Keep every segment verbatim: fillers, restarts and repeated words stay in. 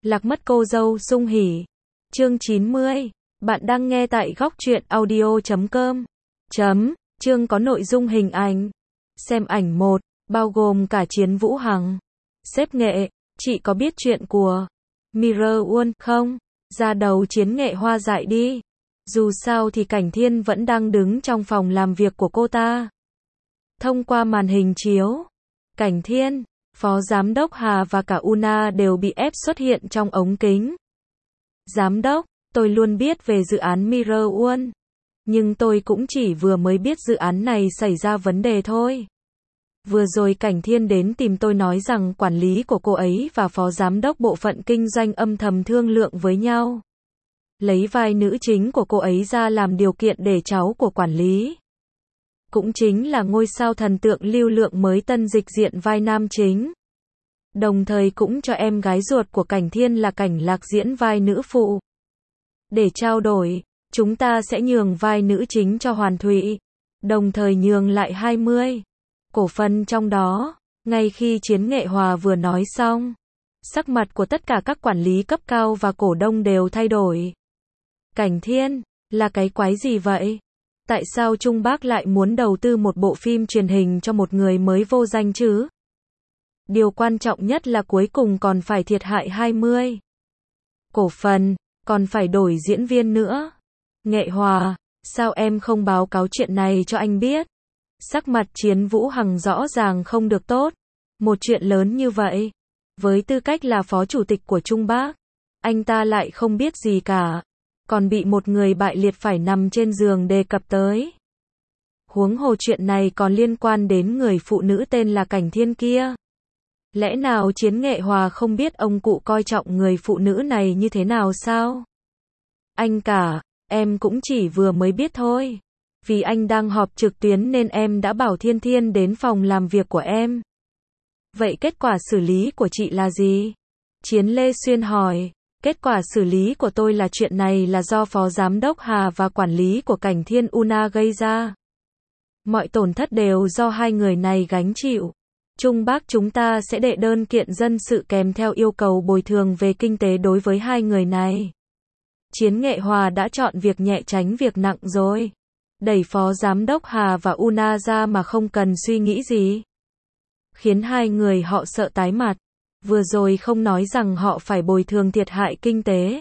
Lạc mất cô dâu Dung Hỉ. Chương chín mươi. Bạn đang nghe tại góc truyện audio chấm com. Chấm. Chương có nội dung hình ảnh. Xem ảnh một, bao gồm cả Chiến Vũ Hằng. Xếp nghệ, chị có biết chuyện của Mirror World không? Ra đầu Chiến Nghệ Hoa dại đi. Dù sao thì Cảnh Thiên vẫn đang đứng trong phòng làm việc của cô ta. Thông qua màn hình chiếu, Cảnh Thiên, Phó Giám đốc Hà và cả Una đều bị ép xuất hiện trong ống kính. Giám đốc, tôi luôn biết về dự án Mirror World. Nhưng tôi cũng chỉ vừa mới biết dự án này xảy ra vấn đề thôi. Vừa rồi Cảnh Thiên đến tìm tôi nói rằng quản lý của cô ấy và phó giám đốc bộ phận kinh doanh âm thầm thương lượng với nhau. Lấy vai nữ chính của cô ấy ra làm điều kiện để cháu của quản lý, cũng chính là ngôi sao thần tượng Lưu Lượng mới tân dịch diện vai nam chính. Đồng thời cũng cho em gái ruột của Cảnh Thiên là Cảnh Lạc diễn vai nữ phụ. Để trao đổi, chúng ta sẽ nhường vai nữ chính cho Hoàn Thụy, đồng thời nhường lại hai mươi cổ phần trong đó. Ngay khi Chiến Nghệ Hòa vừa nói xong, sắc mặt của tất cả các quản lý cấp cao và cổ đông đều thay đổi. Cảnh Thiên, là cái quái gì vậy? Tại sao Trung Bác lại muốn đầu tư một bộ phim truyền hình cho một người mới vô danh chứ? Điều quan trọng nhất là cuối cùng còn phải thiệt hại hai mươi cổ phần, còn phải đổi diễn viên nữa. Nghệ Hòa, sao em không báo cáo chuyện này cho anh biết? Sắc mặt Chiến Vũ Hằng rõ ràng không được tốt. Một chuyện lớn như vậy, với tư cách là phó chủ tịch của Trung Bác, anh ta lại không biết gì cả, còn bị một người bại liệt phải nằm trên giường đề cập tới. Huống hồ chuyện này còn liên quan đến người phụ nữ tên là Cảnh Thiên kia. Lẽ nào Chiến Nghệ Hòa không biết ông cụ coi trọng người phụ nữ này như thế nào sao? Anh cả, em cũng chỉ vừa mới biết thôi. Vì anh đang họp trực tuyến nên em đã bảo Thiên Thiên đến phòng làm việc của em. Vậy kết quả xử lý của chị là gì? Chiến Lê Xuyên hỏi. Kết quả xử lý của tôi là chuyện này là do Phó Giám đốc Hà và quản lý của Cảnh Thiên Una gây ra. Mọi tổn thất đều do hai người này gánh chịu. Trung Bác chúng ta sẽ đệ đơn kiện dân sự kèm theo yêu cầu bồi thường về kinh tế đối với hai người này. Chiến Nghệ Hòa đã chọn việc nhẹ tránh việc nặng rồi. Đẩy Phó Giám đốc Hà và Una ra mà không cần suy nghĩ gì. Khiến hai người họ sợ tái mặt. Vừa rồi không nói rằng họ phải bồi thường thiệt hại kinh tế.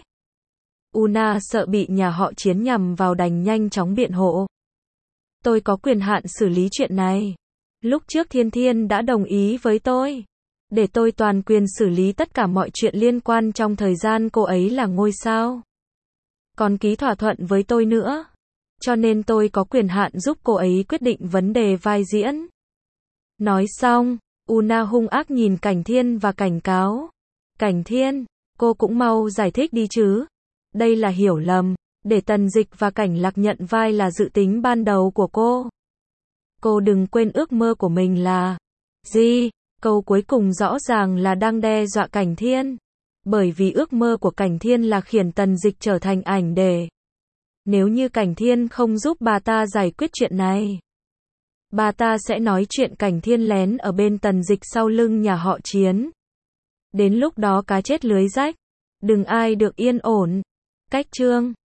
Una sợ bị nhà họ Chiến nhằm vào đành nhanh chóng biện hộ. Tôi có quyền hạn xử lý chuyện này. Lúc trước Thiên Thiên đã đồng ý với tôi, để tôi toàn quyền xử lý tất cả mọi chuyện liên quan trong thời gian cô ấy là ngôi sao. Còn ký thỏa thuận với tôi nữa. Cho nên tôi có quyền hạn giúp cô ấy quyết định vấn đề vai diễn. Nói xong, Una hung ác nhìn Cảnh Thiên và cảnh cáo. Cảnh Thiên, cô cũng mau giải thích đi chứ. Đây là hiểu lầm, để Tần Dịch và Cảnh Lạc nhận vai là dự tính ban đầu của cô. Cô đừng quên ước mơ của mình là gì? Câu cuối cùng rõ ràng là đang đe dọa Cảnh Thiên. Bởi vì ước mơ của Cảnh Thiên là khiển Tần Dịch trở thành ảnh để. Nếu như Cảnh Thiên không giúp bà ta giải quyết chuyện này, bà ta sẽ nói chuyện Cảnh Thiên lén ở bên Tần Dịch sau lưng nhà họ Chiến. Đến lúc đó cá chết lưới rách, đừng ai được yên ổn. Cách chương